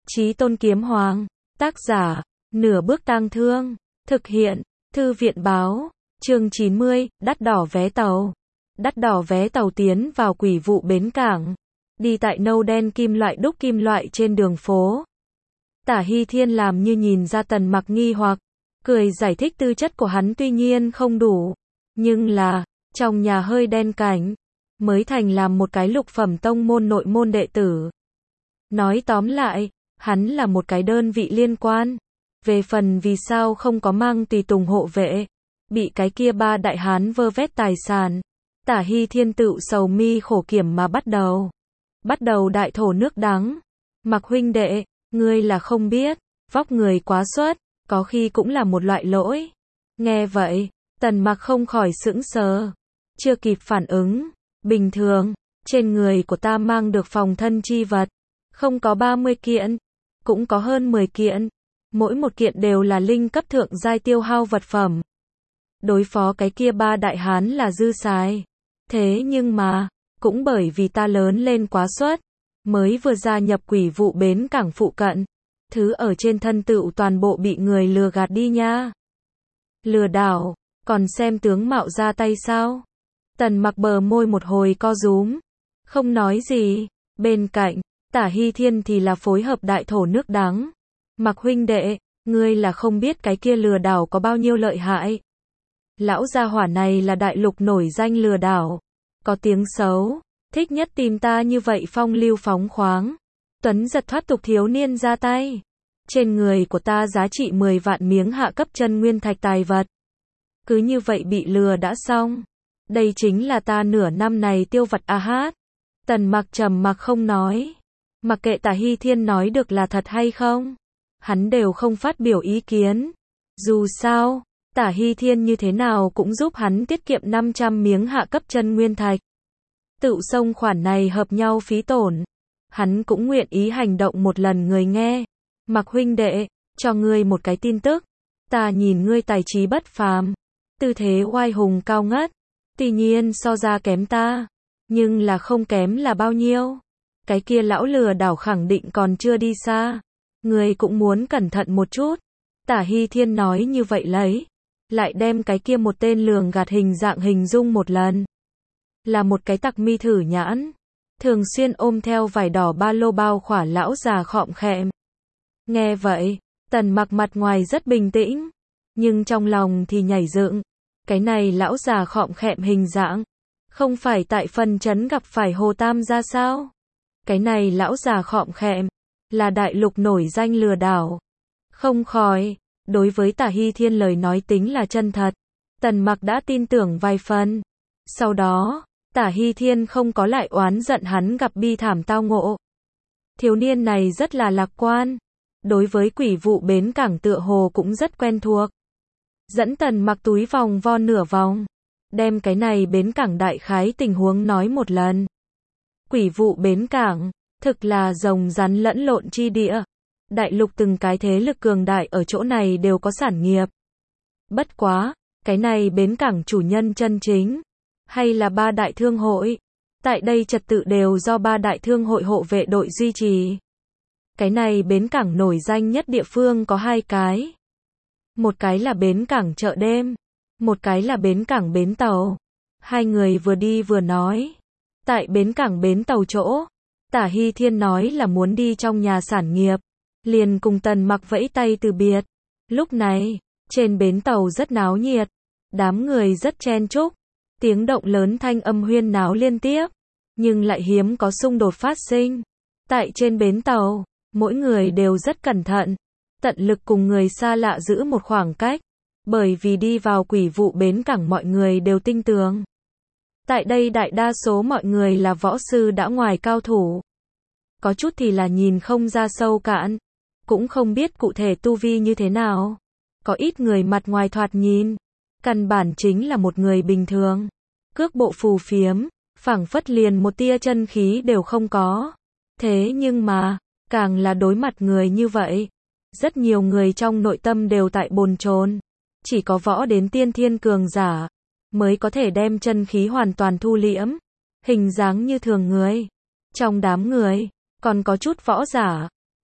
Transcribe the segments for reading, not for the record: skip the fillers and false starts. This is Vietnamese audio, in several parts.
Chí Tôn Kiếm Hoàng, tác giả, Nửa Bước Tang Thương, thực hiện, Thư viện báo, chương 90, đắt đỏ vé tàu. Đắt đỏ vé tàu tiến vào quỷ vụ bến cảng, đi tại nâu đen kim loại đúc kim loại trên đường phố. Tả Hy Thiên làm như nhìn ra Tần Mặc nghi hoặc, cười giải thích tư chất của hắn tuy nhiên không đủ, nhưng là, trong nhà hơi đen cảnh, mới thành làm một cái lục phẩm tông môn nội môn đệ tử. Nói tóm lại, hắn là một cái đơn vị liên quan. Về phần vì sao không có mang tùy tùng hộ vệ, bị cái kia ba đại hán vơ vét tài sản, Tả Hy Thiên tự sầu mi khổ kiểm mà bắt đầu đại thổ nước đắng. Mặc huynh đệ, ngươi là không biết, vóc người quá xuất, có khi cũng là một loại lỗi. Nghe vậy, Tần Mặc không khỏi sững sờ, chưa kịp phản ứng. Bình thường, trên người của ta mang được phòng thân chi vật, không có 30 kiện, cũng có hơn 10 kiện. Mỗi một kiện đều là linh cấp thượng giai tiêu hao vật phẩm. Đối phó cái kia ba đại hán là dư xài. Thế nhưng mà, cũng bởi vì ta lớn lên quá xuất, mới vừa gia nhập quỷ vụ bến cảng phụ cận, thứ ở trên thân tựu toàn bộ bị người lừa gạt đi nha. Lừa đảo, còn xem tướng mạo ra tay sao? Tần Mặc bờ môi một hồi co rúm, không nói gì. Bên cạnh, Tả Hy Thiên thì là phối hợp đại thổ nước đắng. Mặc huynh đệ, ngươi là không biết cái kia lừa đảo có bao nhiêu lợi hại. Lão gia hỏa này là đại lục nổi danh lừa đảo, có tiếng xấu, thích nhất tìm ta như vậy phong lưu phóng khoáng, tuấn giật thoát tục thiếu niên ra tay. Trên người của ta giá trị 10 vạn miếng hạ cấp chân nguyên thạch tài vật. Cứ như vậy bị lừa đã xong. Đây chính là ta nửa năm này tiêu vặt a hát. Tần Mặc trầm mặc không nói. Mặc kệ Tả Hy Thiên nói được là thật hay không, hắn đều không phát biểu ý kiến. Dù sao, Tả Hy Thiên như thế nào cũng giúp hắn tiết kiệm 500 miếng hạ cấp chân nguyên thạch. Tự xông khoản này hợp nhau phí tổn, hắn cũng nguyện ý hành động một lần. Người nghe, Mặc huynh đệ, cho ngươi một cái tin tức. Ta nhìn ngươi tài trí bất phàm, tư thế oai hùng cao ngất, tuy nhiên so ra kém ta, nhưng là không kém là bao nhiêu. Cái kia lão lừa đảo khẳng định còn chưa đi xa. Ngươi cũng muốn cẩn thận một chút. Tả Hy Thiên nói như vậy lại đem cái kia một tên lường gạt hình dạng hình dung một lần. Là một cái tặc mi thử nhãn, thường xuyên ôm theo vải đỏ ba lô bao khỏa lão già khọm khẹm. Nghe vậy, Tần Mặc mặt ngoài rất bình tĩnh, nhưng trong lòng thì nhảy dựng. Cái này lão già khọm khẹm hình dạng, không phải tại phần trấn gặp phải Hồ Tam gia sao? Cái này lão già khọm khẹm, là đại lục nổi danh lừa đảo. Không khỏi, đối với Tả Hy Thiên lời nói tính là chân thật, Tần Mặc đã tin tưởng vài phần. Sau đó, Tả Hy Thiên không có lại oán giận hắn gặp bi thảm tao ngộ. Thiếu niên này rất là lạc quan, đối với quỷ vụ bến cảng tựa hồ cũng rất quen thuộc. Dẫn Tần Mặc túi vòng vo nửa vòng, đem cái này bến cảng đại khái tình huống nói một lần. Quỷ vụ bến cảng, thực là rồng rắn lẫn lộn chi địa. Đại lục từng cái thế lực cường đại ở chỗ này đều có sản nghiệp. Bất quá, cái này bến cảng chủ nhân chân chính, hay là ba đại thương hội. Tại đây trật tự đều do ba đại thương hội hộ vệ đội duy trì. Cái này bến cảng nổi danh nhất địa phương có hai cái. Một cái là bến cảng chợ đêm, một cái là bến cảng bến tàu. Hai người vừa đi vừa nói. Tại bến cảng bến tàu chỗ, Tả Hy Thiên nói là muốn đi trong nhà sản nghiệp, liền cùng Tần Mặc vẫy tay từ biệt. Lúc này, trên bến tàu rất náo nhiệt, đám người rất chen chúc, tiếng động lớn thanh âm huyên náo liên tiếp, nhưng lại hiếm có xung đột phát sinh. Tại trên bến tàu, mỗi người đều rất cẩn thận, tận lực cùng người xa lạ giữ một khoảng cách, bởi vì đi vào quỷ vụ bến cảng mọi người đều tin tưởng. Tại đây đại đa số mọi người là võ sư đã ngoài cao thủ. Có chút thì là nhìn không ra sâu cạn, cũng không biết cụ thể tu vi như thế nào. Có ít người mặt ngoài thoạt nhìn, căn bản chính là một người bình thường. Cước bộ phù phiếm, phảng phất liền một tia chân khí đều không có. Thế nhưng mà, càng là đối mặt người như vậy, rất nhiều người trong nội tâm đều tại bồn chồn. Chỉ có võ đến tiên thiên cường giả mới có thể đem chân khí hoàn toàn thu liễm, hình dáng như thường người. Trong đám người, còn có chút võ giả,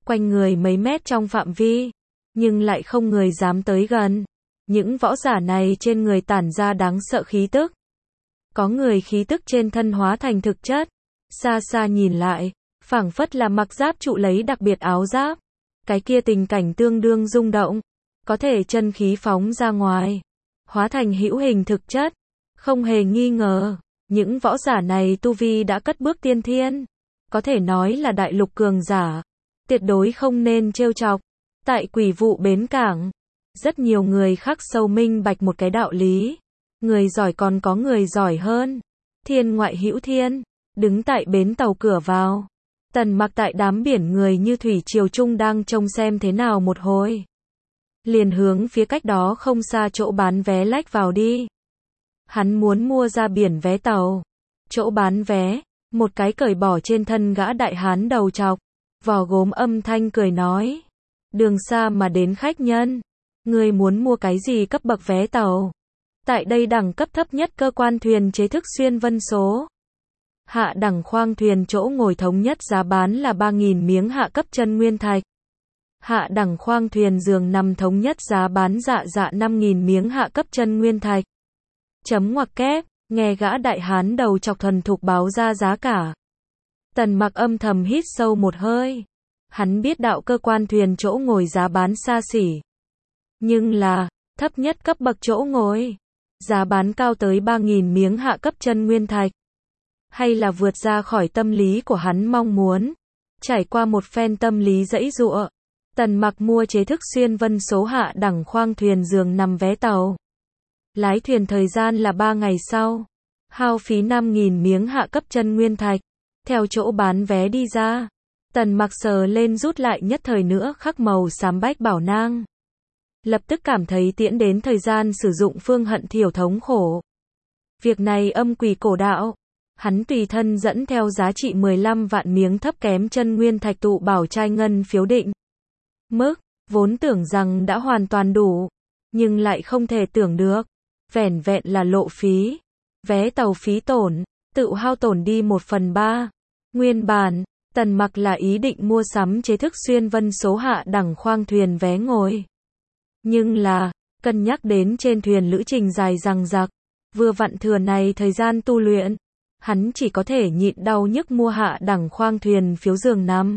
quanh người mấy mét trong phạm vi, nhưng lại không người dám tới gần. Những võ giả này trên người tản ra đáng sợ khí tức. Có người khí tức trên thân hóa thành thực chất. Xa xa nhìn lại, phảng phất là mặc giáp trụ lấy đặc biệt áo giáp. Cái kia tình cảnh tương đương rung động. Có thể chân khí phóng ra ngoài, hóa thành hữu hình thực chất. Không hề nghi ngờ, những võ giả này tu vi đã cất bước tiên thiên. Có thể nói là đại lục cường giả. Tuyệt đối không nên trêu chọc. Tại Quỷ Vụ bến cảng, rất nhiều người khắc sâu minh bạch một cái đạo lý. Người giỏi còn có người giỏi hơn. Thiên ngoại hữu thiên. Đứng tại bến tàu cửa vào, Tần Mặc tại đám biển người như thủy triều trung đang trông xem thế nào một hồi. Liền hướng phía cách đó không xa chỗ bán vé lách vào đi. Hắn muốn mua ra biển vé tàu. Chỗ bán vé, một cái cởi bỏ trên thân gã đại hán đầu trọc, vò gốm âm thanh cười nói. Đường xa mà đến khách nhân, ngươi muốn mua cái gì cấp bậc vé tàu? Tại đây đẳng cấp thấp nhất cơ quan thuyền chế thức xuyên vân số. Hạ đẳng khoang thuyền chỗ ngồi thống nhất giá bán là 3.000 miếng hạ cấp chân nguyên thạch. Hạ đẳng khoang thuyền giường nằm thống nhất giá bán dạ 5.000 miếng hạ cấp chân nguyên thạch. Chấm ngoặc kép, nghe gã đại hán đầu chọc thuần thục báo ra giá cả. Tần Mặc âm thầm hít sâu một hơi. Hắn biết đạo cơ quan thuyền chỗ ngồi giá bán xa xỉ. Nhưng là, thấp nhất cấp bậc chỗ ngồi. Giá bán cao tới 3.000 miếng hạ cấp chân nguyên thạch. Hay là vượt ra khỏi tâm lý của hắn mong muốn. Trải qua một phen tâm lý giãy giụa, Tần Mặc mua chế thức xuyên vân số hạ đẳng khoang thuyền giường nằm vé tàu. Lái thuyền thời gian là 3 ngày sau. Hao phí 5.000 miếng hạ cấp chân nguyên thạch. Theo chỗ bán vé đi ra, Tần Mặc sờ lên rút lại nhất thời nữa khắc màu xám bách bảo nang. Lập tức cảm thấy tiễn đến thời gian sử dụng phương hận thiểu thống khổ. Việc này âm quỷ cổ đạo. Hắn tùy thân dẫn theo giá trị 15 vạn miếng thấp kém chân nguyên thạch tụ bảo trai ngân phiếu định. Mức, vốn tưởng rằng đã hoàn toàn đủ. Nhưng lại không thể tưởng được. Vẻn vẹn là lộ phí. Vé tàu phí tổn, tự hao tổn đi 1/3. Nguyên bản, Tần Mặc là ý định mua sắm chế thức xuyên vân số hạ đẳng khoang thuyền vé ngồi. Nhưng là, cân nhắc đến trên thuyền lữ trình dài dằng dặc, vừa vặn thừa này thời gian tu luyện, hắn chỉ có thể nhịn đau nhức mua hạ đẳng khoang thuyền phiếu giường nằm.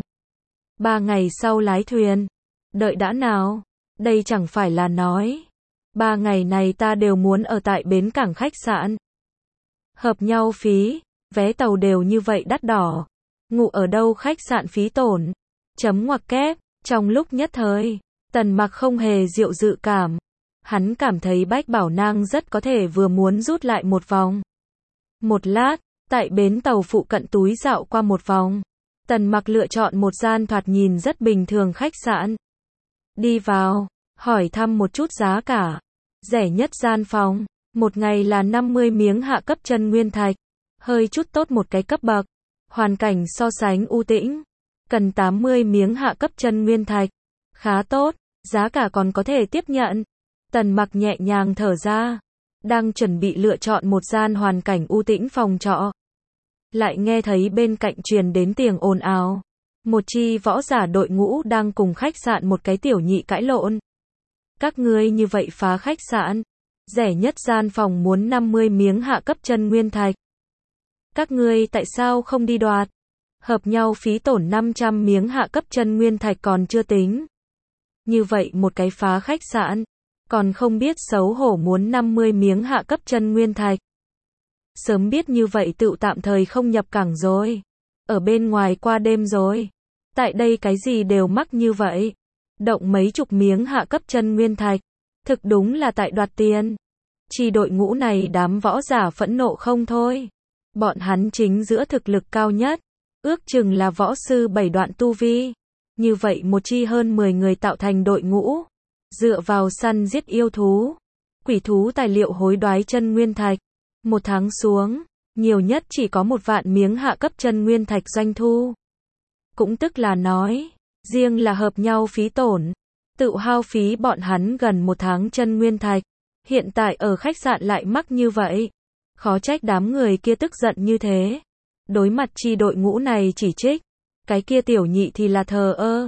3 ngày sau lái thuyền. Đợi đã nào, đây chẳng phải là nói. 3 ngày này ta đều muốn ở tại bến cảng khách sạn. Hợp nhau phí, vé tàu đều như vậy đắt đỏ. Ngủ ở đâu khách sạn phí tổn. Chấm ngoặc kép, trong lúc nhất thời, Tần Mặc không hề diệu dự cảm. Hắn cảm thấy bách bảo nang rất có thể vừa muốn rút lại một vòng. Một lát, tại bến tàu phụ cận túi dạo qua một vòng. Tần Mặc lựa chọn một gian thoạt nhìn rất bình thường khách sạn. Đi vào, hỏi thăm một chút giá cả. Rẻ nhất gian phòng, một ngày là 50 miếng hạ cấp chân nguyên thạch. Hơi chút tốt một cái cấp bậc. Hoàn cảnh so sánh u tĩnh. Cần 80 miếng hạ cấp chân nguyên thạch. Khá tốt, giá cả còn có thể tiếp nhận. Tần Mặc nhẹ nhàng thở ra. Đang chuẩn bị lựa chọn một gian hoàn cảnh u tĩnh phòng trọ. Lại nghe thấy bên cạnh truyền đến tiếng ồn ào. Một chi võ giả đội ngũ đang cùng khách sạn một cái tiểu nhị cãi lộn. Các ngươi như vậy phá khách sạn. Rẻ nhất gian phòng muốn 50 miếng hạ cấp chân nguyên thạch. Các ngươi tại sao không đi đoạt? Hợp nhau phí tổn 500 miếng hạ cấp chân nguyên thạch còn chưa tính. Như vậy một cái phá khách sạn, còn không biết xấu hổ muốn 50 miếng hạ cấp chân nguyên thạch. Sớm biết như vậy tựu tạm thời không nhập cảng rồi. Ở bên ngoài qua đêm rồi. Tại đây cái gì đều mắc như vậy. Động mấy chục miếng hạ cấp chân nguyên thạch. Thực đúng là tại đoạt tiền. Chi đội ngũ này đám võ giả phẫn nộ không thôi. Bọn hắn chính giữa thực lực cao nhất. Ước chừng là võ sư 7 đoạn tu vi. Như vậy một chi hơn 10 người tạo thành đội ngũ. Dựa vào săn giết yêu thú. Quỷ thú tài liệu hối đoái chân nguyên thạch. Một tháng xuống, nhiều nhất chỉ có 1 vạn miếng hạ cấp chân nguyên thạch doanh thu. Cũng tức là nói, riêng là hợp nhau phí tổn. Tự hao phí bọn hắn gần 1 tháng chân nguyên thạch. Hiện tại ở khách sạn lại mắc như vậy. Khó trách đám người kia tức giận như thế. Đối mặt chi đội ngũ này chỉ trích. Cái kia tiểu nhị thì là thờ ơ.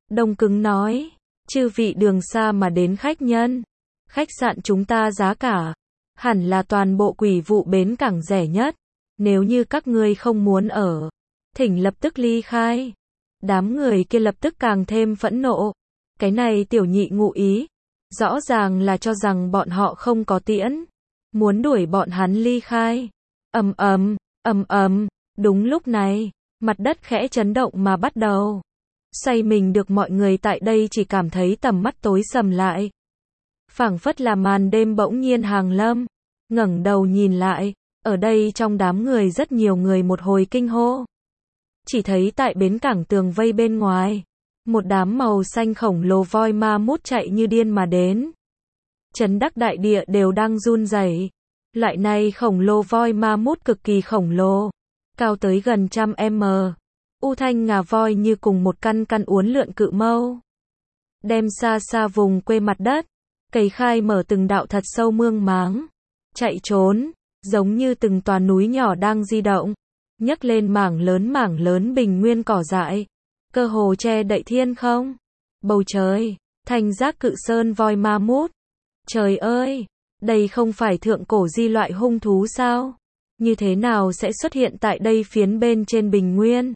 Đông Cứng nói, chư vị đường xa mà đến khách nhân, khách sạn chúng ta giá cả, hẳn là toàn bộ Quỷ Vụ bến cảng rẻ nhất, nếu như các ngươi không muốn ở, thỉnh lập tức ly khai. Đám người kia lập tức càng thêm phẫn nộ, cái này tiểu nhị ngụ ý, rõ ràng là cho rằng bọn họ không có tiễn, muốn đuổi bọn hắn ly khai. Ầm ầm, ầm ầm, đúng lúc này, mặt đất khẽ chấn động mà bắt đầu xoay mình được mọi người tại đây chỉ cảm thấy tầm mắt tối sầm lại. Phảng phất là màn đêm bỗng nhiên hàng lâm, ngẩng đầu nhìn lại, ở đây trong đám người rất nhiều người một hồi kinh hô. Chỉ thấy tại bến cảng tường vây bên ngoài, một đám màu xanh khổng lồ voi ma mút chạy như điên mà đến. Chấn đắc đại địa đều đang run rẩy. Loại này khổng lồ voi ma mút cực kỳ khổng lồ, cao tới gần 100m. U thanh ngà voi như cùng một căn uốn lượn cự mâu, đem xa xa vùng quê mặt đất, cày khai mở từng đạo thật sâu mương máng, chạy trốn, giống như từng tòa núi nhỏ đang di động, nhấc lên mảng lớn bình nguyên cỏ dại, cơ hồ che đậy thiên không. Bầu trời, thành giác cự sơn voi ma mút. Trời ơi, đây không phải thượng cổ di loại hung thú sao? Như thế nào sẽ xuất hiện tại đây phiến bên trên bình nguyên?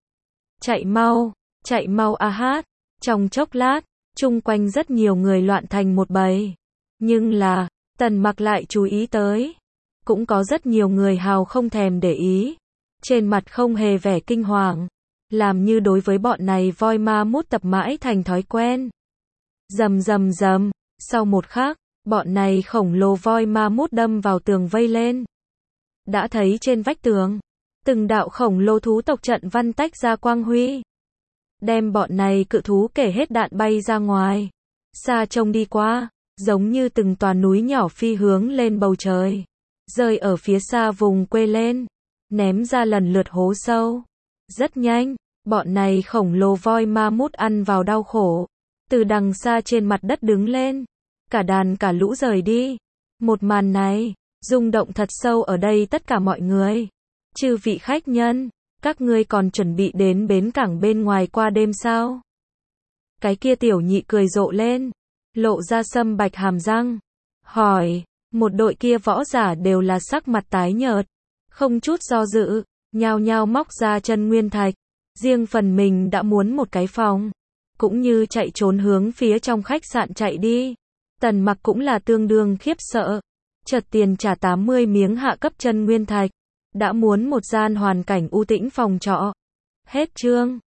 Chạy mau a hát. Trong chốc lát, chung quanh rất nhiều người loạn thành một bầy. Nhưng là, Tần Mặc lại chú ý tới. Cũng có rất nhiều người hào không thèm để ý. Trên mặt không hề vẻ kinh hoàng. Làm như đối với bọn này voi ma mút tập mãi thành thói quen. Rầm rầm rầm, sau một khắc, bọn này khổng lồ voi ma mút đâm vào tường vây lên. Đã thấy trên vách tường, từng đạo khổng lồ thú tộc trận văn tách ra quang huy. Đem bọn này cự thú kể hết đạn bay ra ngoài. Xa trông đi qua, giống như từng tòa núi nhỏ phi hướng lên bầu trời. Rơi ở phía xa vùng quê lên, ném ra lần lượt hố sâu. Rất nhanh, bọn này khổng lồ voi ma mút ăn vào đau khổ. Từ đằng xa trên mặt đất đứng lên. Cả đàn cả lũ rời đi. Một màn này, rung động thật sâu ở đây tất cả mọi người. Chư vị khách nhân, các ngươi còn chuẩn bị đến bến cảng bên ngoài qua đêm sao? Cái kia tiểu nhị cười rộ lên, lộ ra sâm bạch hàm răng, hỏi, một đội kia võ giả đều là sắc mặt tái nhợt, không chút do dự, nhao nhao móc ra chân nguyên thạch, riêng phần mình đã muốn một cái phòng, cũng như chạy trốn hướng phía trong khách sạn chạy đi. Tần Mặc cũng là tương đương khiếp sợ, chợt tiền trả 80 miếng hạ cấp chân nguyên thạch, đã muốn một gian hoàn cảnh u tĩnh phòng trọ. Hết chương.